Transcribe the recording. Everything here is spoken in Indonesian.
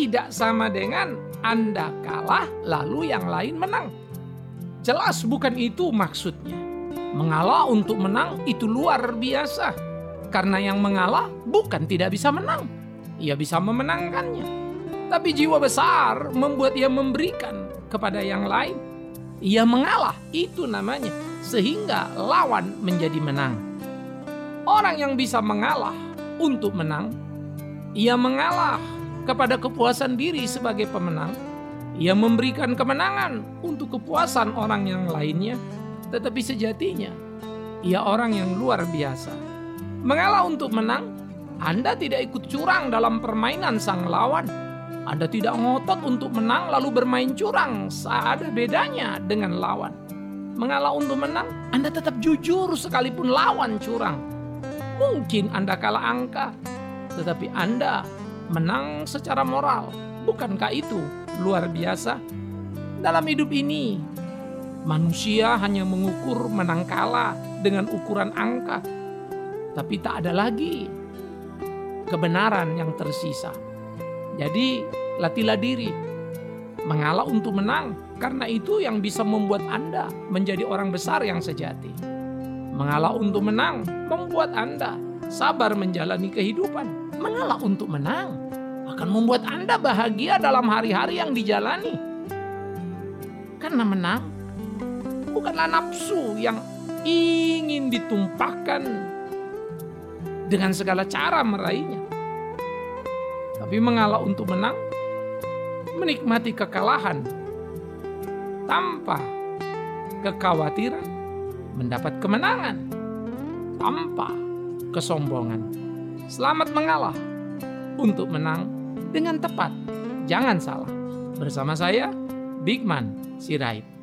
tidak sama dengan Anda kalah lalu yang lain menang. Jelas bukan itu maksudnya. Mengalah untuk menang itu luar biasa. Karena yang mengalah bukan tidak bisa menang. Ia bisa memenangkannya. Tapi jiwa besar membuat ia memberikan kepada yang lain. Ia mengalah, itu namanya. Sehingga lawan menjadi menang. Orang yang bisa mengalah untuk menang, ia mengalah kepada kepuasan diri sebagai pemenang. Ia memberikan kemenangan untuk kepuasan orang yang lainnya. Tetapi sejatinya, ia orang yang luar biasa. Mengalah untuk menang, Anda tidak ikut curang dalam permainan sang lawan. Anda tidak ngotot untuk menang lalu bermain curang. Ada bedanya dengan lawan. Mengalah untuk menang, Anda tetap jujur sekalipun lawan curang. Mungkin Anda kalah angka, tetapi Anda menang secara moral. Bukankah itu luar biasa? Dalam hidup ini, manusia hanya mengukur menang kalah dengan ukuran angka. Tapi tak ada lagi kebenaran yang tersisa. Jadi latihlah diri, mengalah untuk menang. Karena itu yang bisa membuat Anda menjadi orang besar yang sejati. Mengalah untuk menang membuat Anda sabar menjalani kehidupan. Mengalah untuk menang akan membuat Anda bahagia dalam hari-hari yang dijalani. Karena menang bukanlah nafsu yang ingin ditumpahkan dengan segala cara meraihnya. Tapi mengalah untuk menang, menikmati kekalahan tanpa kekhawatiran, mendapat kemenangan tanpa kesombongan. Selamat mengalah untuk menang dengan tepat. Jangan salah. Bersama saya, Bigman Sirait.